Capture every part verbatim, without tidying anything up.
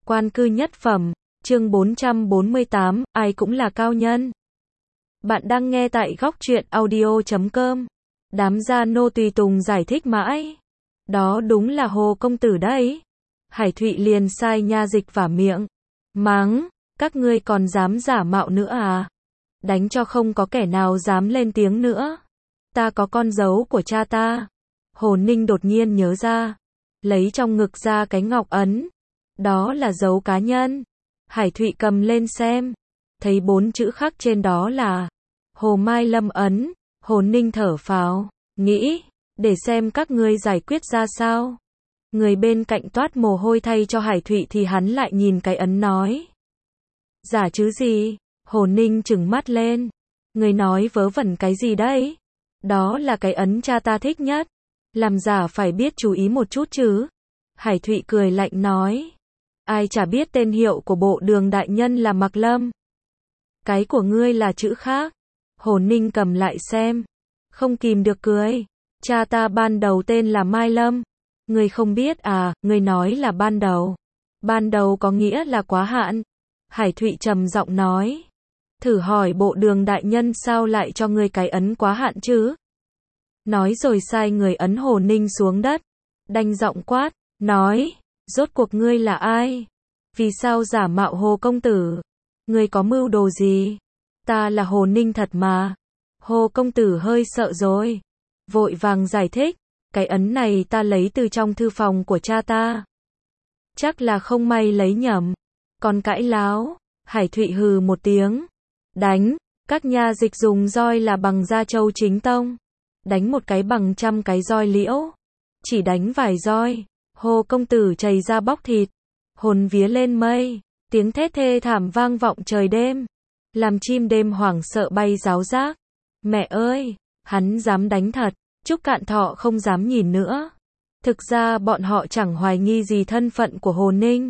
Quan cư nhất phẩm, chương bốn trăm bốn mươi tám, ai cũng là cao nhân. Bạn đang nghe tại góc truyện audio chấm com. Đám gia nô tùy tùng giải thích mãi. Đó đúng là Hồ công tử đấy. Hải Thụy liền sai nha dịch vả miệng. Mắng, các ngươi còn dám giả mạo nữa à? Đánh cho không có kẻ nào dám lên tiếng nữa. Ta có con dấu của cha ta. Hồ Ninh đột nhiên nhớ ra. Lấy trong ngực ra cái ngọc ấn. Đó là dấu cá nhân. Hải Thụy cầm lên xem. Thấy bốn chữ khắc trên đó là Hồ Mai Lâm ấn. Hồ Ninh thở phào, nghĩ, để xem các ngươi giải quyết ra sao. Người bên cạnh toát mồ hôi thay cho Hải Thụy thì hắn lại nhìn cái ấn nói. Giả chứ gì? Hồ Ninh trừng mắt lên. Người nói vớ vẩn cái gì đấy? Đó là cái ấn cha ta thích nhất. Làm giả phải biết chú ý một chút chứ. Hải Thụy cười lạnh nói. Ai chả biết tên hiệu của bộ đường đại nhân là Mạc Lâm. Cái của ngươi là chữ khác. Hồ Ninh cầm lại xem. Không kìm được cười. Cha ta ban đầu tên là Mai Lâm. Ngươi không biết à, ngươi nói là ban đầu. Ban đầu có nghĩa là quá hạn. Hải Thụy trầm giọng nói. Thử hỏi bộ đường đại nhân sao lại cho ngươi cái ấn quá hạn chứ? Nói rồi sai người ấn Hồ Ninh xuống đất. Đanh giọng quát, nói, rốt cuộc ngươi là ai? Vì sao giả mạo Hồ công tử? Ngươi có mưu đồ gì? Ta là Hồ Ninh thật mà. Hồ công tử hơi sợ rồi. Vội vàng giải thích, cái ấn này ta lấy từ trong thư phòng của cha ta. Chắc là không may lấy nhầm. Còn cãi láo, Hải Thụy hừ một tiếng. Đánh, các nha dịch dùng roi là bằng da trâu chính tông. Đánh một cái bằng trăm cái roi liễu. Chỉ đánh vài roi, Hồ công tử chảy ra bóc thịt. Hồn vía lên mây, tiếng thét thê thảm vang vọng trời đêm. Làm chim đêm hoảng sợ bay ráo rác. Mẹ ơi, hắn dám đánh thật, Trúc Cạn Thọ không dám nhìn nữa. Thực ra bọn họ chẳng hoài nghi gì thân phận của Hồ Ninh.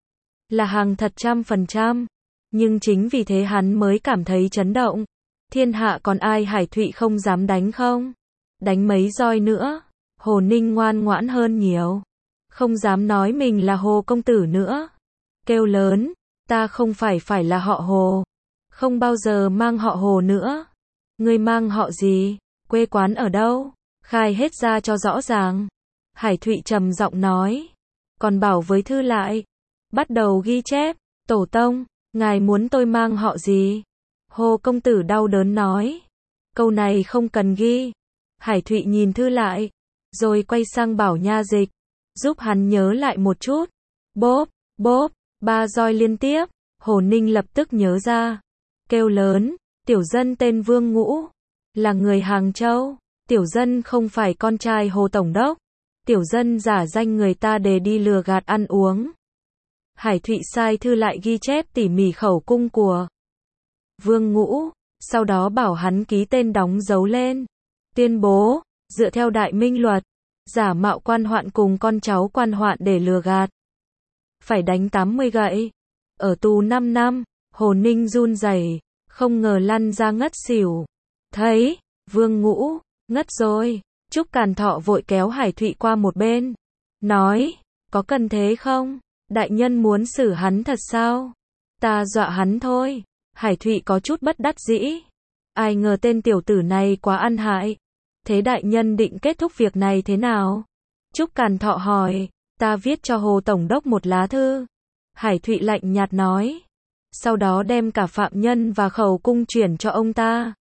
Là hàng thật trăm phần trăm. Nhưng chính vì thế hắn mới cảm thấy chấn động. Thiên hạ còn ai Hải Thụy không dám đánh không? Đánh mấy roi nữa. Hồ Ninh ngoan ngoãn hơn nhiều. Không dám nói mình là Hồ công tử nữa. Kêu lớn, ta không phải phải là họ Hồ. Không bao giờ mang họ Hồ nữa. Ngươi mang họ gì? Quê quán ở đâu? Khai hết ra cho rõ ràng. Hải Thụy trầm giọng nói. Còn bảo với thư lại. Bắt đầu ghi chép. Tổ tông, ngài muốn tôi mang họ gì? Hồ công tử đau đớn nói. Câu này không cần ghi. Hải Thụy nhìn thư lại. Rồi quay sang bảo nha dịch. Giúp hắn nhớ lại một chút. Bốp, bốp, ba roi liên tiếp. Hồ Ninh lập tức nhớ ra. Kêu lớn, tiểu dân tên Vương Ngũ. Là người Hàng Châu. Tiểu dân không phải con trai Hồ Tổng đốc. Tiểu dân giả danh người ta để đi lừa gạt ăn uống. Hải Thụy sai thư lại ghi chép tỉ mỉ khẩu cung của Vương Ngũ. Sau đó bảo hắn ký tên đóng dấu lên. Tuyên bố, dựa theo đại minh luật. Giả mạo quan hoạn cùng con cháu quan hoạn để lừa gạt. Phải đánh tám mươi gậy. Ở tù năm năm. Hồ Ninh run rẩy, không ngờ lăn ra ngất xỉu. Thấy, Vương Ngũ, ngất rồi. Trúc Càn Thọ vội kéo Hải Thụy qua một bên. Nói, có cần thế không? Đại nhân muốn xử hắn thật sao? Ta dọa hắn thôi. Hải Thụy có chút bất đắc dĩ. Ai ngờ tên tiểu tử này quá ăn hại. Thế đại nhân định kết thúc việc này thế nào? Trúc Càn Thọ hỏi, ta viết cho Hồ Tổng đốc một lá thư. Hải Thụy lạnh nhạt nói. Sau đó đem cả phạm nhân và khẩu cung chuyển cho ông ta.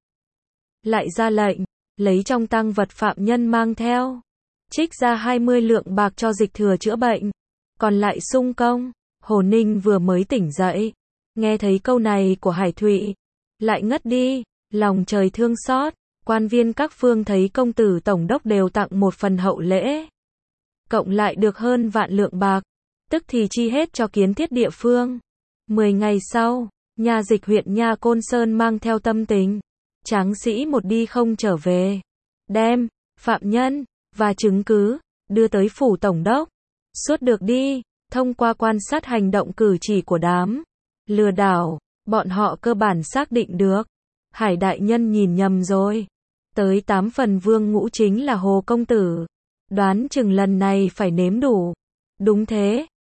Lại ra lệnh, lấy trong tang vật phạm nhân mang theo. Trích ra hai mươi lượng bạc cho dịch thừa chữa bệnh. Còn lại sung công. Hồ Ninh vừa mới tỉnh dậy. Nghe thấy câu này của Hải Thụy. Lại ngất đi, lòng trời thương xót. Quan viên các phương thấy công tử tổng đốc đều tặng một phần hậu lễ. Cộng lại được hơn vạn lượng bạc. Tức thì chi hết cho kiến thiết địa phương. Mười ngày sau, nha dịch huyện Nha Côn Sơn mang theo tâm tình. Tráng sĩ một đi không trở về. Đem, phạm nhân, và chứng cứ, đưa tới phủ tổng đốc. Suốt được đi, thông qua quan sát hành động cử chỉ của đám lừa đảo, bọn họ cơ bản xác định được. Hải đại nhân nhìn nhầm rồi. Tới tám phần Vương Ngũ chính là Hồ công tử. Đoán chừng lần này phải nếm đủ. Đúng thế,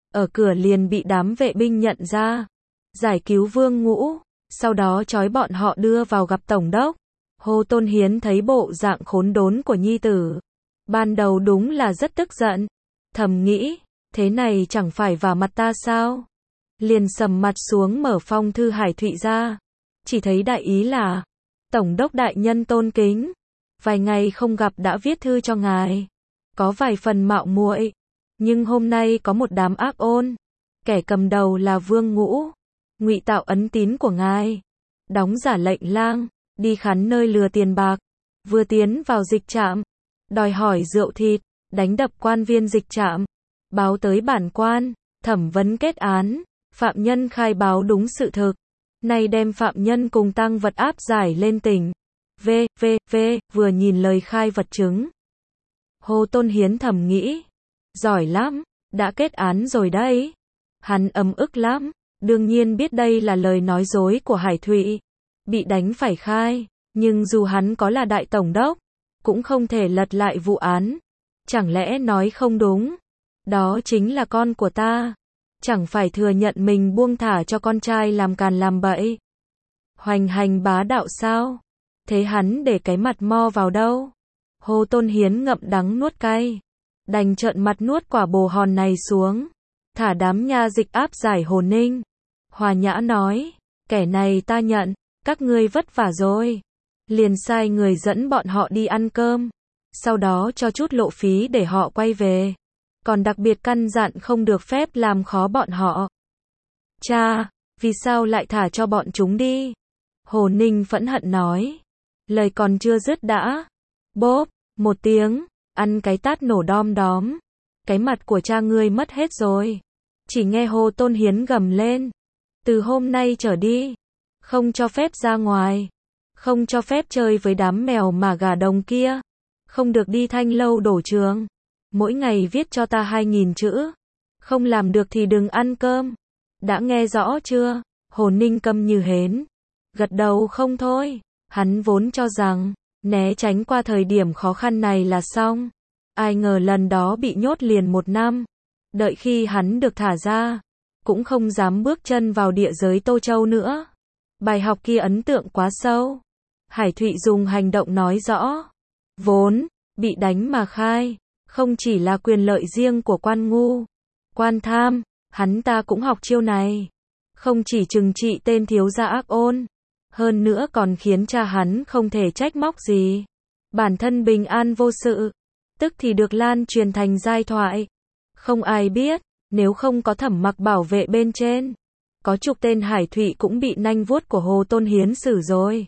ở cửa liền bị đám vệ binh nhận ra, giải cứu Vương Ngũ, sau đó trói bọn họ đưa vào gặp tổng đốc. Hồ Tôn Hiến thấy bộ dạng khốn đốn của nhi tử, ban đầu đúng là rất tức giận, thầm nghĩ, thế này chẳng phải vào mặt ta sao? Liền sầm mặt xuống mở phong thư Hải Thụy ra, chỉ thấy đại ý là, tổng đốc đại nhân tôn kính, vài ngày không gặp đã viết thư cho ngài, có vài phần mạo muội, nhưng hôm nay có một đám ác ôn, kẻ cầm đầu là Vương Ngũ, ngụy tạo ấn tín của ngài, đóng giả lệnh lang, đi khắp nơi lừa tiền bạc, vừa tiến vào dịch trạm, đòi hỏi rượu thịt, đánh đập quan viên dịch trạm, báo tới bản quan, thẩm vấn kết án, phạm nhân khai báo đúng sự thực, nay đem phạm nhân cùng tang vật áp giải lên tỉnh. V, V, V, vừa nhìn lời khai vật chứng. Hồ Tôn Hiến thầm nghĩ, giỏi lắm, đã kết án rồi đấy. Hắn ấm ức lắm, đương nhiên biết đây là lời nói dối của Hải Thụy, bị đánh phải khai, nhưng dù hắn có là đại tổng đốc, cũng không thể lật lại vụ án. Chẳng lẽ nói không đúng? Đó chính là con của ta. Chẳng phải thừa nhận mình buông thả cho con trai làm càn làm bậy. Hoành hành bá đạo sao? Thế hắn để cái mặt mo vào đâu? Hồ Tôn Hiến ngậm đắng nuốt cay, đành trợn mặt nuốt quả bồ hòn này xuống, thả đám nha dịch áp giải Hồ Ninh. Hòa Nhã nói, kẻ này ta nhận, các ngươi vất vả rồi. Liền sai người dẫn bọn họ đi ăn cơm, sau đó cho chút lộ phí để họ quay về. Còn đặc biệt căn dặn không được phép làm khó bọn họ. Cha, vì sao lại thả cho bọn chúng đi? Hồ Ninh phẫn hận nói. Lời còn chưa dứt đã. Bốp, một tiếng, ăn cái tát nổ đom đóm. Cái mặt của cha ngươi mất hết rồi. Chỉ nghe Hồ Tôn Hiến gầm lên. Từ hôm nay trở đi, không cho phép ra ngoài. Không cho phép chơi với đám mèo mà gà đồng kia. Không được đi thanh lâu đổ trường. Mỗi ngày viết cho ta hai nghìn chữ. Không làm được thì đừng ăn cơm. Đã nghe rõ chưa? Hồ Ninh câm như hến. Gật đầu không thôi. Hắn vốn cho rằng, né tránh qua thời điểm khó khăn này là xong. Ai ngờ lần đó bị nhốt liền một năm. Đợi khi hắn được thả ra, cũng không dám bước chân vào địa giới Tô Châu nữa. Bài học kia ấn tượng quá sâu. Hải Thụy dùng hành động nói rõ. Vốn, bị đánh mà khai. Không chỉ là quyền lợi riêng của quan ngu, quan tham, hắn ta cũng học chiêu này. Không chỉ trừng trị tên thiếu gia ác ôn, hơn nữa còn khiến cha hắn không thể trách móc gì. Bản thân bình an vô sự, tức thì được lan truyền thành giai thoại. Không ai biết, nếu không có Thẩm Mặc bảo vệ bên trên, có chục tên Hải Thụy cũng bị nanh vuốt của Hồ Tôn Hiến xử rồi.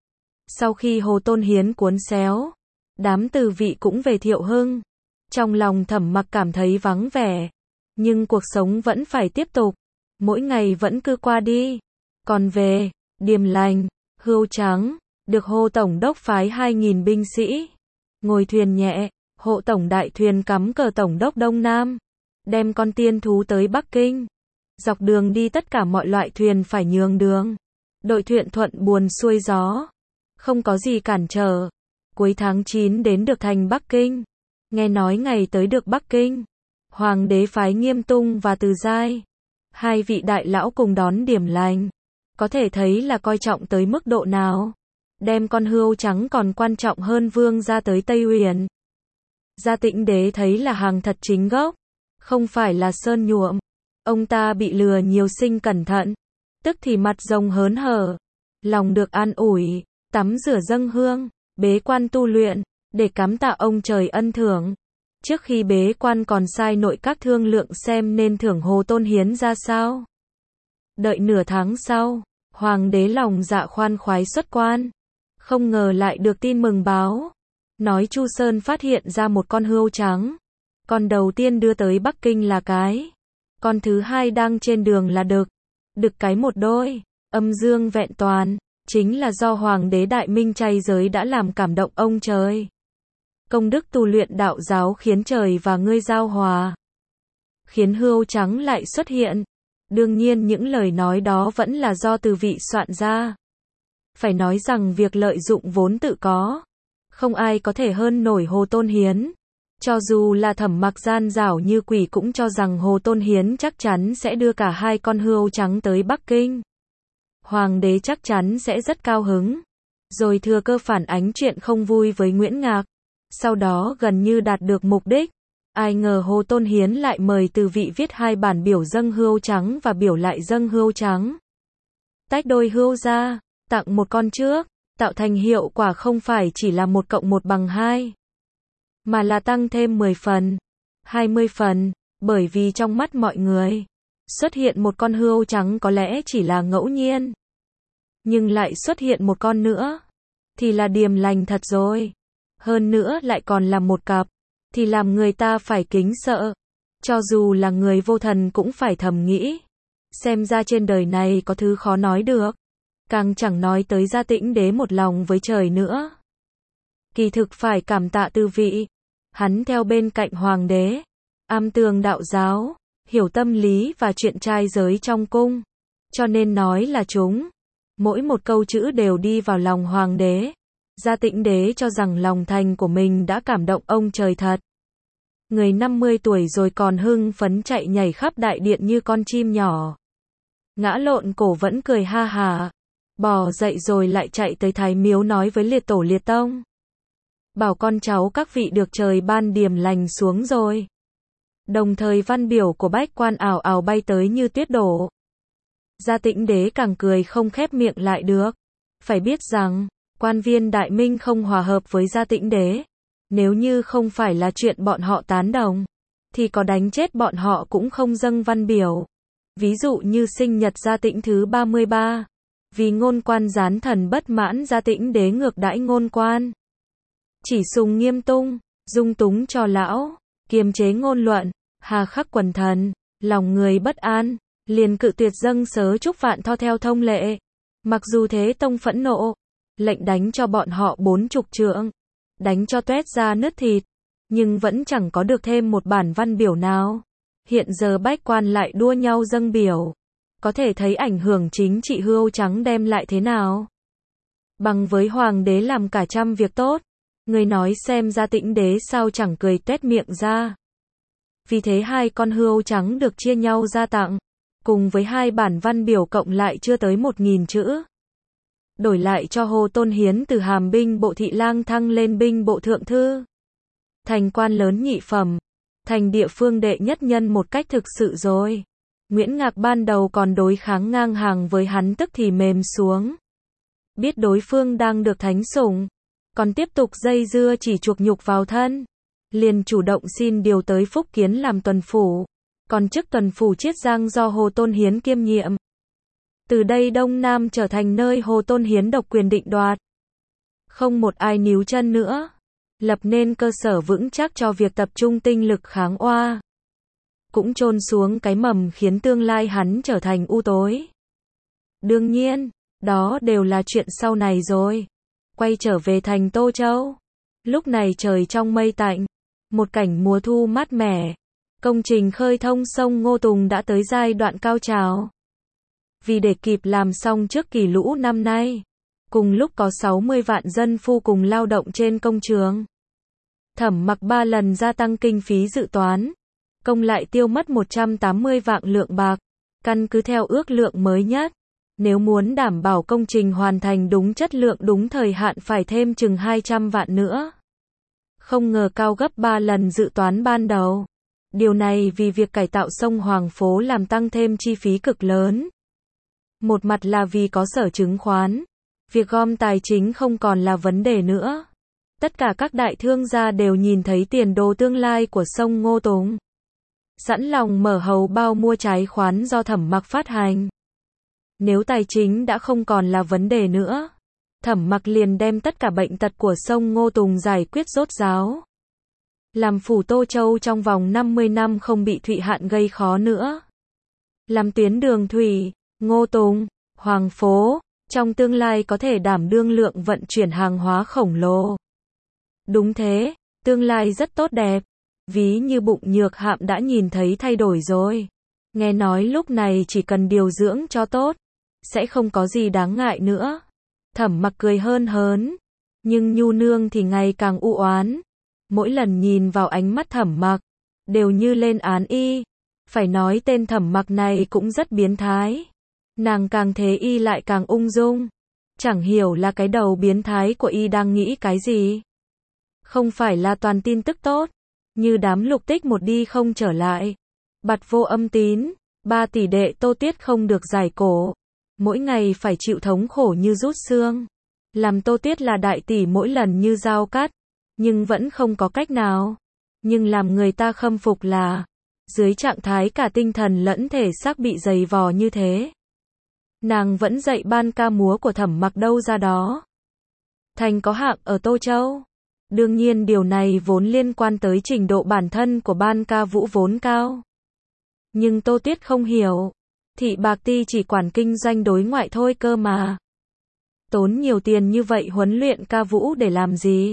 Sau khi Hồ Tôn Hiến cuốn xéo, đám từ vị cũng về Thiệu Hưng. Trong lòng Thẩm Mặc cảm thấy vắng vẻ, nhưng cuộc sống vẫn phải tiếp tục, mỗi ngày vẫn cứ qua đi. Còn về, Điềm Lành, Hươu Trắng, được Hồ Tổng đốc phái hai nghìn binh sĩ, ngồi thuyền nhẹ, hộ tổng đại thuyền cắm cờ Tổng đốc Đông Nam, đem con tiên thú tới Bắc Kinh. Dọc đường đi tất cả mọi loại thuyền phải nhường đường, đội thuyền thuận buồm xuôi gió, không có gì cản trở. Cuối tháng chín đến được thành Bắc Kinh. Nghe nói ngày tới được Bắc Kinh, Hoàng đế phái Nghiêm Tung và Từ Giai, hai vị đại lão cùng đón Điềm Lành. Có thể thấy là coi trọng tới mức độ nào. Đem con Hươu Trắng còn quan trọng hơn vương ra tới Tây Huyền. Gia Tĩnh Đế thấy là hàng thật chính gốc, không phải là sơn nhuộm. Ông ta bị lừa nhiều sinh cẩn thận, tức thì mặt rồng hớn hở, lòng được an ủi, tắm rửa dâng hương, bế quan tu luyện, để cảm tạ ông trời ân thưởng. Trước khi bế quan còn sai nội các thương lượng xem nên thưởng Hồ Tôn Hiến ra sao. Đợi nửa tháng sau, Hoàng đế lòng dạ khoan khoái xuất quan. Không ngờ lại được tin mừng báo. Nói Chu Sơn phát hiện ra một con hươu trắng. Con đầu tiên đưa tới Bắc Kinh là cái. Con thứ hai đang trên đường là đực. Đực cái một đôi, âm dương vẹn toàn. Chính là do Hoàng đế Đại Minh chay giới đã làm cảm động ông trời. Công đức tu luyện đạo giáo khiến trời và ngươi giao hòa. Khiến hươu trắng lại xuất hiện. Đương nhiên những lời nói đó vẫn là do từ vị soạn ra. Phải nói rằng việc lợi dụng vốn tự có. Không ai có thể hơn nổi Hồ Tôn Hiến. Cho dù là Thẩm Mặc gian dảo như quỷ cũng cho rằng Hồ Tôn Hiến chắc chắn sẽ đưa cả hai con hươu trắng tới Bắc Kinh. Hoàng đế chắc chắn sẽ rất cao hứng. Rồi thừa cơ phản ánh chuyện không vui với Nguyễn Ngạc. Sau đó gần như đạt được mục đích. Ai ngờ Hồ Tôn Hiến lại mời Từ Vị viết hai bản biểu dâng hươu trắng và biểu lại dâng hươu trắng. Tách đôi hươu ra, tặng một con trước, tạo thành hiệu quả không phải chỉ là một cộng một bằng hai, mà là tăng thêm mười phần, hai mươi phần, bởi vì trong mắt mọi người, xuất hiện một con hươu trắng có lẽ chỉ là ngẫu nhiên. Nhưng lại xuất hiện một con nữa, thì là điềm lành thật rồi. Hơn nữa lại còn là một cặp, thì làm người ta phải kính sợ. Cho dù là người vô thần cũng phải thầm nghĩ. Xem ra trên đời này có thứ khó nói được. Càng chẳng nói tới Gia Tĩnh Đế một lòng với trời nữa. Kỳ thực phải cảm tạ Từ Vị. Hắn theo bên cạnh hoàng đế, am tường đạo giáo, hiểu tâm lý và chuyện trai giới trong cung. Cho nên nói là chúng. Mỗi một câu chữ đều đi vào lòng hoàng đế. Gia Tĩnh Đế cho rằng lòng thành của mình đã cảm động ông trời thật. Người năm mươi tuổi rồi còn hưng phấn chạy nhảy khắp đại điện như con chim nhỏ. Ngã lộn cổ vẫn cười ha hà. Bò dậy rồi lại chạy tới Thái Miếu nói với liệt tổ liệt tông. Bảo con cháu các vị được trời ban điềm lành xuống rồi. Đồng thời văn biểu của bách quan ảo ảo bay tới như tuyết đổ. Gia Tĩnh Đế càng cười không khép miệng lại được. Phải biết rằng, quan viên Đại Minh không hòa hợp với Gia Tĩnh Đế. Nếu như không phải là chuyện bọn họ tán đồng, thì có đánh chết bọn họ cũng không dâng văn biểu. Ví dụ như sinh nhật Gia Tĩnh thứ ba mươi ba. Vì ngôn quan gián thần bất mãn Gia Tĩnh Đế ngược đãi ngôn quan. Chỉ sùng nghiêm tung, dung túng cho lão, kiềm chế ngôn luận, hà khắc quần thần, lòng người bất an, liền cự tuyệt dâng sớ chúc vạn tho theo thông lệ. Mặc dù Thế Tông phẫn nộ, lệnh đánh cho bọn họ bốn chục trượng, đánh cho toét ra nứt thịt, nhưng vẫn chẳng có được thêm một bản văn biểu nào. Hiện giờ bách quan lại đua nhau dâng biểu, có thể thấy ảnh hưởng chính trị hươu trắng đem lại thế nào. Bằng với hoàng đế làm cả trăm việc tốt, người nói xem Gia Tĩnh Đế sao chẳng cười tuét miệng ra. Vì thế hai con hươu trắng được chia nhau ra tặng, cùng với hai bản văn biểu cộng lại chưa tới một nghìn chữ. Đổi lại cho Hồ Tôn Hiến từ hàm binh bộ thị lang thăng lên binh bộ thượng thư. Thành quan lớn nhị phẩm, thành địa phương đệ nhất nhân một cách thực sự rồi. Nguyễn Ngạc ban đầu còn đối kháng ngang hàng với hắn tức thì mềm xuống. Biết đối phương đang được thánh sủng, còn tiếp tục dây dưa chỉ chuộc nhục vào thân. Liền chủ động xin điều tới Phúc Kiến làm tuần phủ. Còn chức tuần phủ Chiết Giang do Hồ Tôn Hiến kiêm nhiệm. Từ đây Đông Nam trở thành nơi Hồ Tôn Hiến độc quyền định đoạt. Không một ai níu chân nữa. Lập nên cơ sở vững chắc cho việc tập trung tinh lực kháng oa. Cũng chôn xuống cái mầm khiến tương lai hắn trở thành u tối. Đương nhiên, đó đều là chuyện sau này rồi. Quay trở về thành Tô Châu. Lúc này trời trong mây tạnh. Một cảnh mùa thu mát mẻ. Công trình khơi thông sông Ngô Tùng đã tới giai đoạn cao trào. Vì để kịp làm xong trước kỳ lũ năm nay, cùng lúc có sáu mươi vạn dân phu cùng lao động trên công trường. Thẩm Mặc ba lần gia tăng kinh phí dự toán, công lại tiêu mất một trăm tám mươi vạn lượng bạc, căn cứ theo ước lượng mới nhất. Nếu muốn đảm bảo công trình hoàn thành đúng chất lượng đúng thời hạn phải thêm chừng hai trăm vạn nữa. Không ngờ cao gấp ba lần dự toán ban đầu. Điều này vì việc cải tạo sông Hoàng Phố làm tăng thêm chi phí cực lớn. Một mặt là vì có sở chứng khoán, việc gom tài chính không còn là vấn đề nữa. Tất cả các đại thương gia đều nhìn thấy tiền đồ tương lai của sông Ngô Tùng. Sẵn lòng mở hầu bao mua trái khoán do Thẩm Mặc phát hành. Nếu tài chính đã không còn là vấn đề nữa, Thẩm Mặc liền đem tất cả bệnh tật của sông Ngô Tùng giải quyết rốt ráo. Làm phủ Tô Châu trong vòng năm mươi năm không bị Thụy Hạn gây khó nữa. Làm tuyến đường thủy, Ngô Tùng, Hoàng Phố, trong tương lai có thể đảm đương lượng vận chuyển hàng hóa khổng lồ. Đúng thế, tương lai rất tốt đẹp. Ví như Bụng Nhược Hạm đã nhìn thấy thay đổi rồi. Nghe nói lúc này chỉ cần điều dưỡng cho tốt, sẽ không có gì đáng ngại nữa. Thẩm Mặc cười hơn hớn, nhưng Nhu Nương thì ngày càng u oán. mỗi lần nhìn vào ánh mắt Thẩm Mặc, đều như lên án y. Phải nói tên Thẩm Mặc này cũng rất biến thái. Nàng càng thế y lại càng ung dung. Chẳng hiểu là cái đầu biến thái của y đang nghĩ cái gì. Không phải là toàn tin tức tốt, như đám Lục Tích một đi không trở lại. Bặt vô âm tín, ba tỷ đệ Tô Tiết không được giải cổ. Mỗi ngày phải chịu thống khổ như rút xương. Làm Tô Tiết là đại tỷ mỗi lần như dao cắt, nhưng vẫn không có cách nào. Nhưng làm người ta khâm phục là, dưới trạng thái cả tinh thần lẫn thể xác bị dày vò như thế, nàng vẫn dạy ban ca múa của Thẩm Mặc đâu ra đó. Thành có hạng ở Tô Châu. Đương nhiên điều này vốn liên quan tới trình độ bản thân của ban ca vũ vốn cao. Nhưng Tô Tiết không hiểu, Thị Bạc Ti chỉ quản kinh doanh đối ngoại thôi cơ mà. Tốn nhiều tiền như vậy huấn luyện ca vũ để làm gì?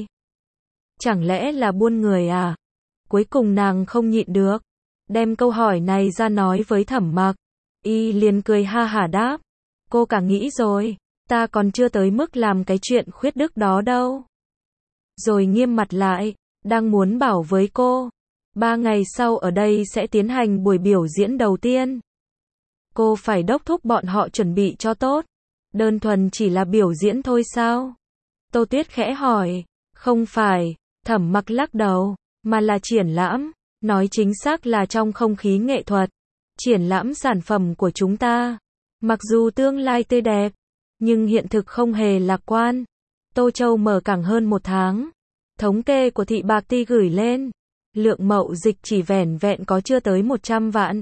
Chẳng lẽ là buôn người à? Cuối cùng nàng không nhịn được, đem câu hỏi này ra nói với Thẩm Mặc. Y liền cười ha hả đáp, cô cả nghĩ rồi, ta còn chưa tới mức làm cái chuyện khuyết đức đó đâu. Rồi nghiêm mặt lại, đang muốn bảo với cô, ba ngày sau ở đây sẽ tiến hành buổi biểu diễn đầu tiên. Cô phải đốc thúc bọn họ chuẩn bị cho tốt. Đơn thuần chỉ là biểu diễn thôi sao? Tô Tuyết khẽ hỏi, không phải, Thẩm Mặc lắc đầu, mà là triển lãm, nói chính xác là trong không khí nghệ thuật, triển lãm sản phẩm của chúng ta. Mặc dù tương lai tươi đẹp, nhưng hiện thực không hề lạc quan. Tô Châu mở cảng hơn một tháng, thống kê của Thị Bạc Ti gửi lên, lượng mậu dịch chỉ vẻn vẹn có chưa tới một trăm vạn.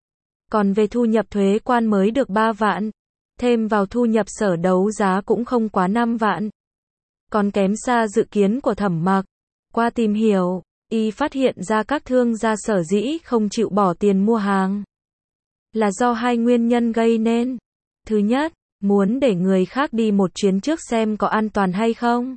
Còn về thu nhập thuế quan mới được ba vạn, thêm vào thu nhập sở đấu giá cũng không quá năm vạn. Còn kém xa dự kiến của Thẩm Mặc. Qua tìm hiểu, y phát hiện ra các thương gia sở dĩ không chịu bỏ tiền mua hàng, là do hai nguyên nhân gây nên. Thứ nhất, muốn để người khác đi một chuyến trước xem có an toàn hay không.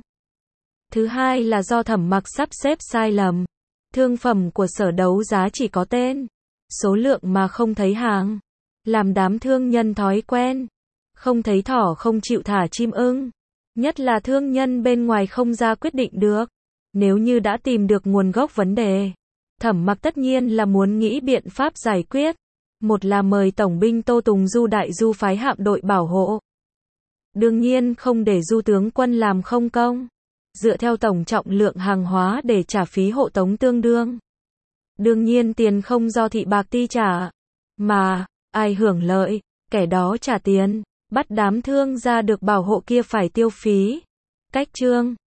Thứ hai là do Thẩm Mặc sắp xếp sai lầm. Thương phẩm của sở đấu giá chỉ có tên, số lượng mà không thấy hàng. Làm đám thương nhân thói quen. Không thấy thỏ không chịu thả chim ưng. Nhất là thương nhân bên ngoài không ra quyết định được. Nếu như đã tìm được nguồn gốc vấn đề, Thẩm Mặc tất nhiên là muốn nghĩ biện pháp giải quyết. Một là mời Tổng binh Tô Tùng Du đại du phái hạm đội bảo hộ. Đương nhiên không để Du tướng quân làm không công. Dựa theo tổng trọng lượng hàng hóa để trả phí hộ tống tương đương. Đương nhiên tiền không do Thị Bạc Ti trả, mà ai hưởng lợi, kẻ đó trả tiền. Bắt đám thương gia được bảo hộ kia phải tiêu phí. Cách chương